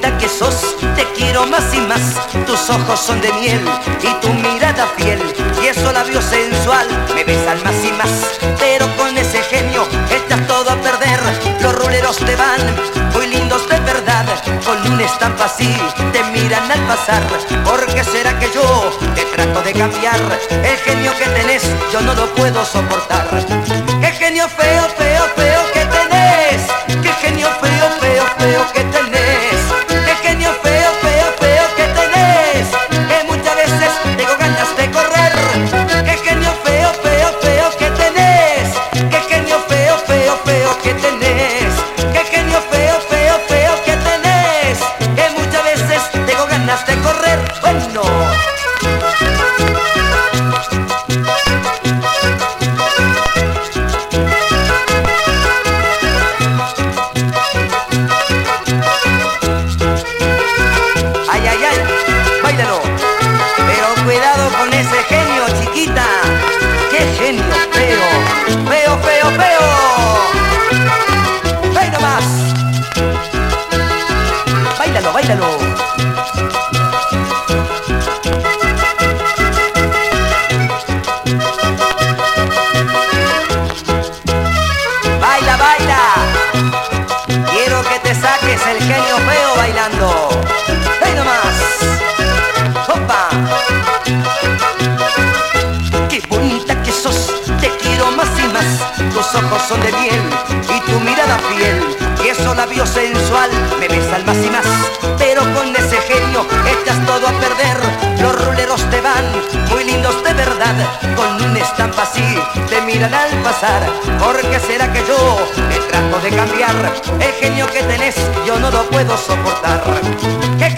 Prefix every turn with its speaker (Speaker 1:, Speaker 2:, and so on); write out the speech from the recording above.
Speaker 1: bonita que sos, te quiero más y más. Tus ojos son de miel y tu mirada fiel, y esos labios sensual me besan más y más. Pero con ese genio echas todo a perder. Los ruleros te van muy lindos de verdad, con una estampa así te miran al pasar. ¿Por qué será que yo te trato de cambiar? El genio que tenés yo no lo puedo soportar. ¡Qué genio feo, feo, feo que tenés! ¡Qué genio feo, feo, feo que tenés! ¡Qué genio feo, feo, feo que tenés! Que muchas veces tengo ganas de correr. ¡Qué genio feo, feo, feo que tenés! ¡Qué genio feo, feo, feo que tenés! ¡Qué genio feo, feo, feo que tenés! Que muchas veces tengo ganas de correr. Bueno. Cuidado con ese genio, chiquita. ¡Qué genio feo! ¡Feo, feo, feo! ¡Ven nomás! ¡Báilalo, báilalo! ¡Baila, baila! Quiero que te saques el genio feo bailando. ¡Ven nomás! ¡Opa! ¡Qué bonita que sos! Te quiero más y más. Tus ojos son de miel y tu mirada fiel, y esos labios sensual me besan más y más. Pero con ese genio echas todo a perder. Los ruleros te van muy lindos de verdad, con una estampa así te miran al pasar. ¿Por qué será que yo te trato de cambiar? El genio que tenés yo no lo puedo soportar. ¡Qué